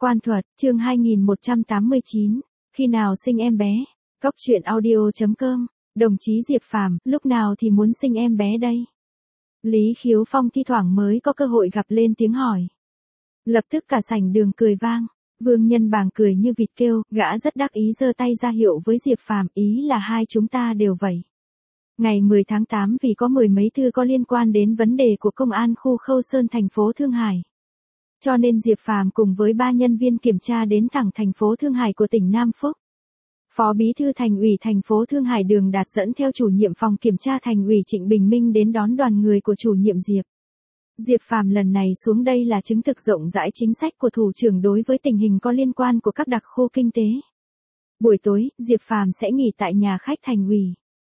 Quan Thuật, chương 2189, khi nào sinh em bé? Cốc truyện audio.com, đồng chí Diệp Phàm, lúc nào thì muốn sinh em bé đây? Lý Khiếu Phong thi thoảng mới có cơ hội gặp lên tiếng hỏi. Lập tức cả sảnh đường cười vang, Vương Nhân Bàng cười như vịt kêu, gã rất đắc ý giơ tay ra hiệu với Diệp Phàm, ý là hai chúng ta đều vậy. Ngày 10 tháng 8 vì có mười mấy thư có liên quan đến vấn đề của công an khu Khâu Sơn thành phố Thương Hải. Cho nên Diệp Phàm cùng với 3 nhân viên kiểm tra đến thẳng thành phố Thương Hải của tỉnh Nam Phúc. Phó Bí thư Thành ủy thành phố Thương Hải Đường Đạt dẫn theo chủ nhiệm phòng kiểm tra Thành ủy Trịnh Bình Minh đến đón đoàn người của chủ nhiệm Diệp. Diệp Phàm lần này xuống đây là chứng thực rộng rãi chính sách của thủ trưởng đối với tình hình có liên quan của các đặc khu kinh tế. Buổi tối, Diệp Phàm sẽ nghỉ tại nhà khách Thành ủy.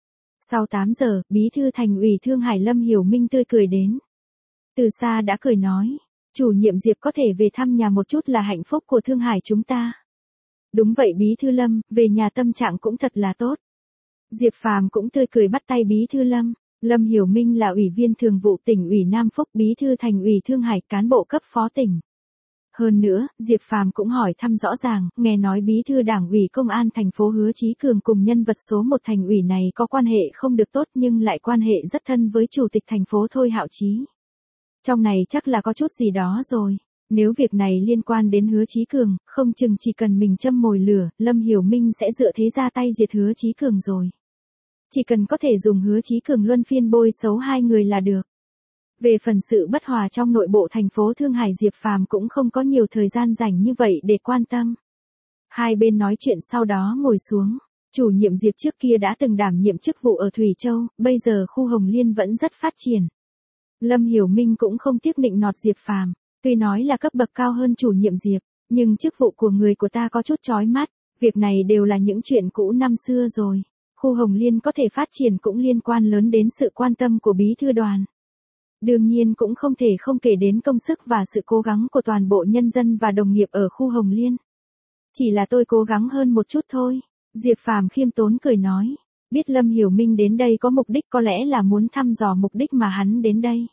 Sau 8 giờ, Bí thư Thành ủy Thương Hải Lâm Hiểu Minh tươi cười đến. Từ xa đã cười nói, chủ nhiệm Diệp có thể về thăm nhà một chút là hạnh phúc của Thương Hải chúng ta. Đúng vậy Bí thư Lâm, về nhà tâm trạng cũng thật là tốt. Diệp Phàm cũng tươi cười bắt tay Bí thư Lâm. Lâm Hiểu Minh là ủy viên thường vụ tỉnh ủy Nam Phúc, Bí thư Thành ủy Thương Hải, cán bộ cấp phó tỉnh. Hơn nữa, Diệp Phàm cũng hỏi thăm rõ ràng, nghe nói Bí thư Đảng ủy Công an thành phố Hứa Chí Cường cùng nhân vật số 1 thành ủy này có quan hệ không được tốt nhưng lại quan hệ rất thân với chủ tịch thành phố Thôi Hạo Chí. Trong này chắc là có chút gì đó rồi. Nếu việc này liên quan đến Hứa Chí Cường, không chừng chỉ cần mình châm mồi lửa, Lâm Hiểu Minh sẽ dựa thế ra tay diệt Hứa Chí Cường rồi. Chỉ cần có thể dùng Hứa Chí Cường luân phiên bôi xấu hai người là được. Về phần sự bất hòa trong nội bộ thành phố Thương Hải, Diệp Phàm cũng không có nhiều thời gian rảnh như vậy để quan tâm. Hai bên nói chuyện sau đó ngồi xuống. Chủ nhiệm Diệp trước kia đã từng đảm nhiệm chức vụ ở Thủy Châu, bây giờ khu Hồng Liên vẫn rất phát triển. Lâm Hiểu Minh cũng không tiếc nịnh nọt Diệp Phàm, tuy nói là cấp bậc cao hơn chủ nhiệm Diệp, nhưng chức vụ của người của ta có chút chói mắt, việc này đều là những chuyện cũ năm xưa rồi. Khu Hồng Liên có thể phát triển cũng liên quan lớn đến sự quan tâm của bí thư đoàn. Đương nhiên cũng không thể không kể đến công sức và sự cố gắng của toàn bộ nhân dân và đồng nghiệp ở khu Hồng Liên. Chỉ là tôi cố gắng hơn một chút thôi, Diệp Phàm khiêm tốn cười nói. Biết Lâm Hiểu Minh đến đây có mục đích có lẽ là muốn thăm dò mục đích mà hắn đến đây.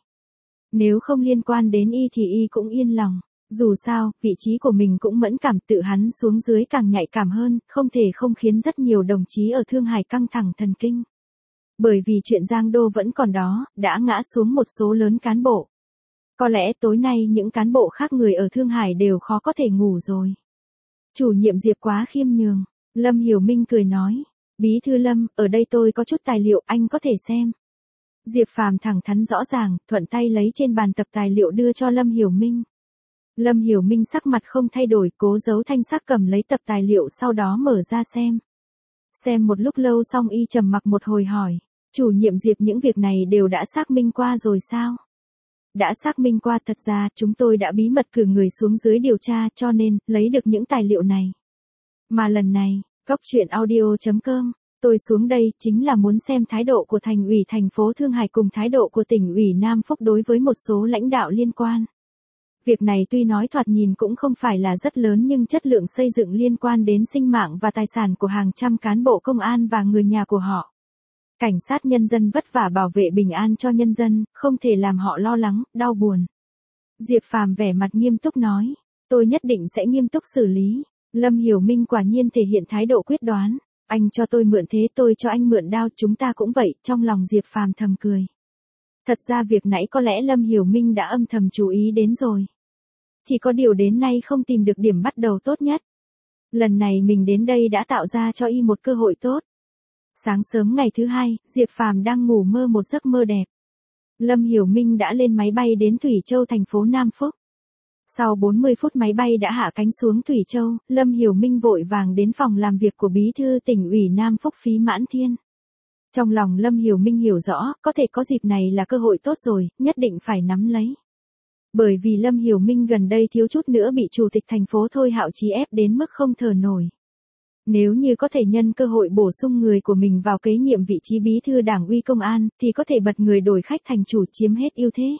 Nếu không liên quan đến y thì y cũng yên lòng. Dù sao, vị trí của mình cũng mẫn cảm, tự hắn xuống dưới càng nhạy cảm hơn, không thể không khiến rất nhiều đồng chí ở Thương Hải căng thẳng thần kinh. Bởi vì chuyện Giang Đô vẫn còn đó, đã ngã xuống một số lớn cán bộ. Có lẽ tối nay những cán bộ khác người ở Thương Hải đều khó có thể ngủ rồi. Chủ nhiệm Diệp quá khiêm nhường, Lâm Hiểu Minh cười nói, Bí thư Lâm, ở đây tôi có chút tài liệu anh có thể xem. Diệp Phàm thẳng thắn rõ ràng, thuận tay lấy trên bàn tập tài liệu đưa cho Lâm Hiểu Minh. Lâm Hiểu Minh sắc mặt không thay đổi, cố giấu thanh sắc cầm lấy tập tài liệu sau đó mở ra xem. Xem một lúc lâu xong y trầm mặc một hồi hỏi, chủ nhiệm Diệp những việc này đều đã xác minh qua rồi sao? Đã xác minh qua, thật ra chúng tôi đã bí mật cử người xuống dưới điều tra cho nên lấy được những tài liệu này. Mà lần này, Cốc truyện audio.com, tôi xuống đây chính là muốn xem thái độ của Thành ủy thành phố Thương Hải cùng thái độ của tỉnh ủy Nam Phúc đối với một số lãnh đạo liên quan. Việc này tuy nói thoạt nhìn cũng không phải là rất lớn nhưng chất lượng xây dựng liên quan đến sinh mạng và tài sản của hàng trăm cán bộ công an và người nhà của họ. Cảnh sát nhân dân vất vả bảo vệ bình an cho nhân dân, không thể làm họ lo lắng, đau buồn. Diệp Phàm vẻ mặt nghiêm túc nói, tôi nhất định sẽ nghiêm túc xử lý. Lâm Hiểu Minh quả nhiên thể hiện thái độ quyết đoán, anh cho tôi mượn thế tôi cho anh mượn đao, chúng ta cũng vậy, trong lòng Diệp Phàm thầm cười. Thật ra việc nãy có lẽ Lâm Hiểu Minh đã âm thầm chú ý đến rồi. Chỉ có điều đến nay không tìm được điểm bắt đầu tốt nhất. Lần này mình đến đây đã tạo ra cho y một cơ hội tốt. Sáng sớm ngày thứ hai, Diệp Phàm đang ngủ mơ một giấc mơ đẹp. Lâm Hiểu Minh đã lên máy bay đến Thủy Châu thành phố Nam Phúc. Sau 40 phút máy bay đã hạ cánh xuống Thủy Châu, Lâm Hiểu Minh vội vàng đến phòng làm việc của Bí thư tỉnh ủy Nam Phúc Phí Mãn Thiên. Trong lòng Lâm Hiểu Minh hiểu rõ, có thể có dịp này là cơ hội tốt rồi, nhất định phải nắm lấy. Bởi vì Lâm Hiểu Minh gần đây thiếu chút nữa bị chủ tịch thành phố Thôi Hạo Chí ép đến mức không thở nổi. Nếu như có thể nhân cơ hội bổ sung người của mình vào kế nhiệm vị trí bí thư Đảng ủy Công an, thì có thể bật người đổi khách thành chủ, chiếm hết ưu thế.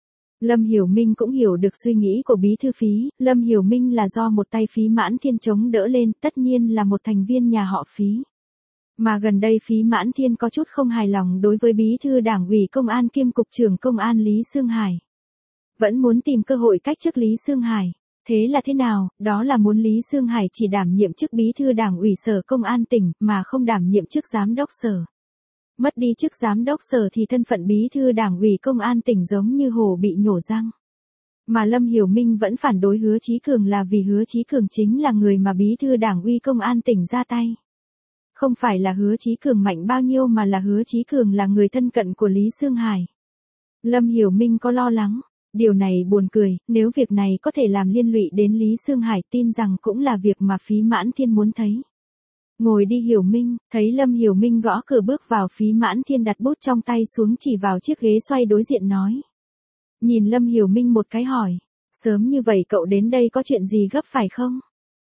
Lâm Hiểu Minh cũng hiểu được suy nghĩ của bí thư Phí, Lâm Hiểu Minh là do một tay Phí Mãn Thiên chống đỡ lên, tất nhiên là một thành viên nhà họ Phí. Mà gần đây Phí Mãn Thiên có chút không hài lòng đối với bí thư Đảng ủy Công an kiêm cục trưởng Công an Lý Sương Hải. Vẫn muốn tìm cơ hội cách chức Lý Sương Hải. Thế là thế nào, đó là muốn Lý Xương Hải chỉ đảm nhiệm chức bí thư đảng ủy sở công an tỉnh mà không đảm nhiệm chức giám đốc sở. Mất đi chức giám đốc sở thì thân phận bí thư đảng ủy công an tỉnh giống như hổ bị nhổ răng. Mà Lâm Hiểu Minh vẫn phản đối Hứa Chí Cường là vì Hứa Chí Cường chính là người mà bí thư đảng ủy công an tỉnh ra tay. Không phải là Hứa Chí Cường mạnh bao nhiêu mà là Hứa Chí Cường là người thân cận của Lý Xương Hải. Lâm Hiểu Minh có lo lắng. Điều này buồn cười, nếu việc này có thể làm liên lụy đến Lý Xương Hải tin rằng cũng là việc mà Phí Mãn Thiên muốn thấy. Ngồi đi Hiểu Minh, thấy Lâm Hiểu Minh gõ cửa bước vào, Phí Mãn Thiên đặt bút trong tay xuống chỉ vào chiếc ghế xoay đối diện nói. Nhìn Lâm Hiểu Minh một cái hỏi, sớm như vậy cậu đến đây có chuyện gì gấp phải không?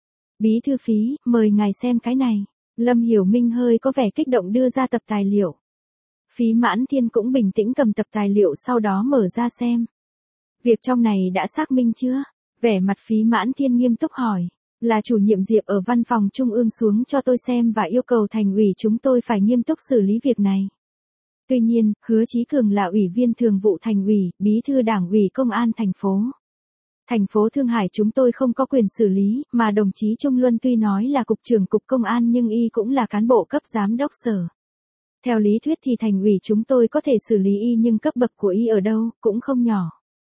Bí thư Phí, mời ngài xem cái này. Lâm Hiểu Minh hơi có vẻ kích động đưa ra tập tài liệu. Phí Mãn Thiên cũng bình tĩnh cầm tập tài liệu sau đó mở ra xem. Việc trong này đã xác minh chưa? Vẻ mặt Phí Mãn Thiên nghiêm túc hỏi. Là chủ nhiệm Diệp ở văn phòng trung ương xuống cho tôi xem và yêu cầu thành ủy chúng tôi phải nghiêm túc xử lý việc này. Tuy nhiên, Hứa Chí Cường là ủy viên thường vụ thành ủy, bí thư đảng ủy công an thành phố. Thành phố Thượng Hải chúng tôi không có quyền xử lý, mà đồng chí Trung Luân tuy nói là cục trưởng cục công an nhưng y cũng là cán bộ cấp giám đốc sở. Theo lý thuyết thì thành ủy chúng tôi có thể xử lý y nhưng cấp bậc của y ở đâu, cũng không nhỏ.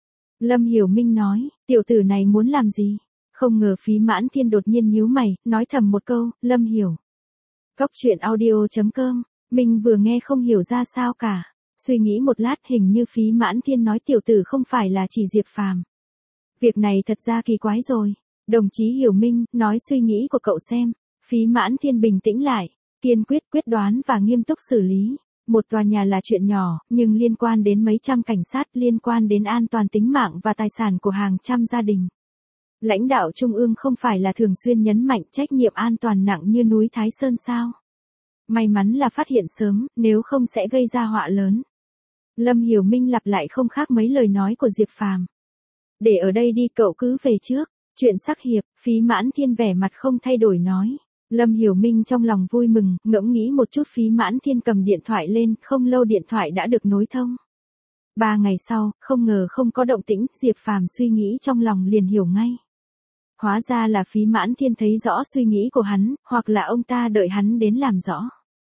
Lâm Hiểu Minh nói, tiểu tử này muốn làm gì? Không ngờ Phí Mãn Thiên đột nhiên nhíu mày, nói thầm một câu, Lâm hiểu. Cóc truyện audio.com, mình vừa nghe không hiểu ra sao cả. Suy nghĩ một lát hình như Phí Mãn Thiên nói tiểu tử không phải là chỉ Diệp Phàm. Việc này thật ra kỳ quái rồi. Đồng chí Hiểu Minh, nói suy nghĩ của cậu xem. Phí Mãn Thiên bình tĩnh lại, kiên quyết, quyết đoán và nghiêm túc xử lý. Một tòa nhà là chuyện nhỏ, nhưng liên quan đến mấy trăm cảnh sát, liên quan đến an toàn tính mạng và tài sản của hàng trăm gia đình. Lãnh đạo Trung ương không phải là thường xuyên nhấn mạnh trách nhiệm an toàn nặng như núi Thái Sơn sao? May mắn là phát hiện sớm, nếu không sẽ gây ra họa lớn. Lâm Hiểu Minh lặp lại không khác mấy lời nói của Diệp Phàm. Để ở đây đi, cậu cứ về trước. Chuyện sắc hiệp, Phí Mãn Thiên vẻ mặt không thay đổi nói. Lâm Hiểu Minh trong lòng vui mừng, ngẫm nghĩ một chút, Phí Mãn Thiên cầm điện thoại lên, không lâu điện thoại đã được nối thông. 3 ngày sau, không ngờ không có động tĩnh, Diệp Phàm suy nghĩ trong lòng liền hiểu ngay. Hóa ra là Phí Mãn Thiên thấy rõ suy nghĩ của hắn, hoặc là ông ta đợi hắn đến làm rõ.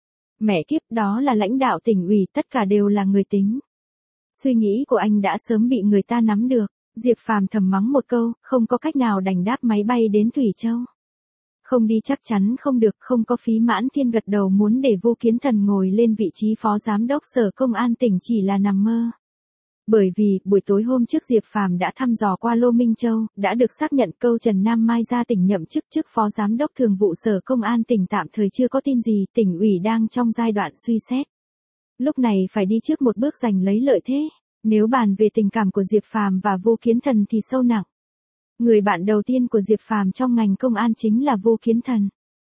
Mẹ kiếp, đó là lãnh đạo tỉnh ủy, tất cả đều là người tính. Suy nghĩ của anh đã sớm bị người ta nắm được. Diệp Phàm thầm mắng một câu, không có cách nào đành đáp máy bay đến Thủy Châu. Không đi chắc chắn không được, không có. Phí Mãn Thiên gật đầu muốn để Vô Kiến Thần ngồi lên vị trí phó giám đốc sở công an tỉnh chỉ là nằm mơ. Bởi vì, buổi tối hôm trước Diệp Phàm đã thăm dò qua Lô Minh Châu, đã được xác nhận câu Trần Nam Mai ra tỉnh nhậm chức chức phó giám đốc thường vụ sở công an tỉnh tạm thời chưa có tin gì, tỉnh ủy đang trong giai đoạn suy xét. Lúc này phải đi trước một bước giành lấy lợi thế. Nếu bàn về tình cảm của Diệp Phàm và Vô Kiến Thần thì sâu nặng. Người bạn đầu tiên của Diệp Phàm trong ngành công an chính là Vô Kiến Thần.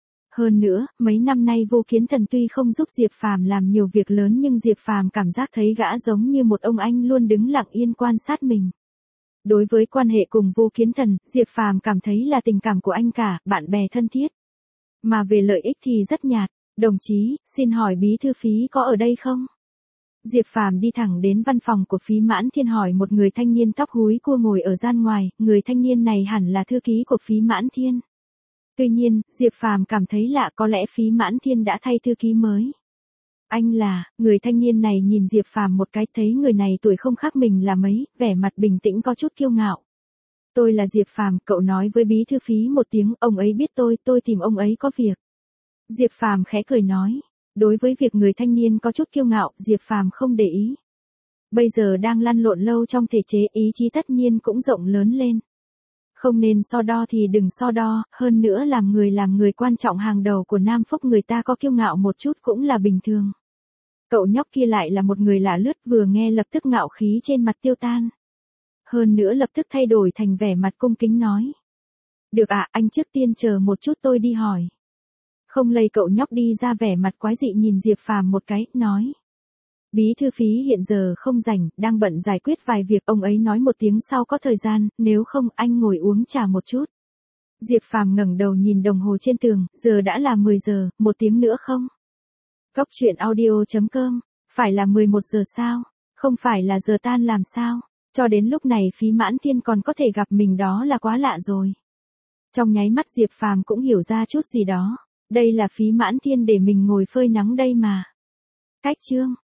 Hơn nữa, mấy năm nay Vô Kiến Thần tuy không giúp Diệp Phàm làm nhiều việc lớn nhưng Diệp Phàm cảm giác thấy gã giống như một ông anh luôn đứng lặng yên quan sát mình. Đối với quan hệ cùng Vô Kiến Thần, Diệp Phàm cảm thấy là tình cảm của anh cả, bạn bè thân thiết. Mà về lợi ích thì rất nhạt. Đồng chí, xin hỏi bí thư Phí có ở đây không? Diệp Phàm đi thẳng đến văn phòng của Phí Mãn Thiên hỏi một người thanh niên tóc húi cua ngồi ở gian ngoài, người thanh niên này hẳn là thư ký của Phí Mãn Thiên. Tuy nhiên, Diệp Phàm cảm thấy lạ, có lẽ Phí Mãn Thiên đã thay thư ký mới. Anh là, người thanh niên này nhìn Diệp Phàm một cái, thấy người này tuổi không khác mình là mấy, vẻ mặt bình tĩnh có chút kiêu ngạo. Tôi là Diệp Phàm, cậu nói với bí thư Phí một tiếng, ông ấy biết tôi tìm ông ấy có việc. Diệp Phàm khẽ cười nói. Đối với việc người thanh niên có chút kiêu ngạo, Diệp Phàm không để ý. Bây giờ đang lăn lộn lâu trong thể chế, ý chí tất nhiên cũng rộng lớn lên. Không nên so đo thì đừng so đo, hơn nữa làm người quan trọng hàng đầu của Nam Phúc người ta có kiêu ngạo một chút cũng là bình thường. Cậu nhóc kia lại là một người lạ lướt, vừa nghe lập tức ngạo khí trên mặt tiêu tan. Hơn nữa lập tức thay đổi thành vẻ mặt cung kính nói. Được ạ, anh trước tiên chờ một chút tôi đi hỏi. Không lây, cậu nhóc đi ra vẻ mặt quái dị nhìn Diệp Phàm một cái, nói. Bí thư Phí hiện giờ không rảnh, đang bận giải quyết vài việc, ông ấy nói một tiếng sau có thời gian, nếu không anh ngồi uống trà một chút. Diệp Phàm ngẩng đầu nhìn đồng hồ trên tường, giờ đã là 10 giờ, một tiếng nữa không? Cóc truyện audio.com, phải là 11 giờ sao? Không phải là giờ tan làm sao? Cho đến lúc này Phí Mãn Thiên còn có thể gặp mình đó là quá lạ rồi. Trong nháy mắt Diệp Phàm cũng hiểu ra chút gì đó. Đây là Phí Mãn Thiên để mình ngồi phơi nắng đây mà. Cách chương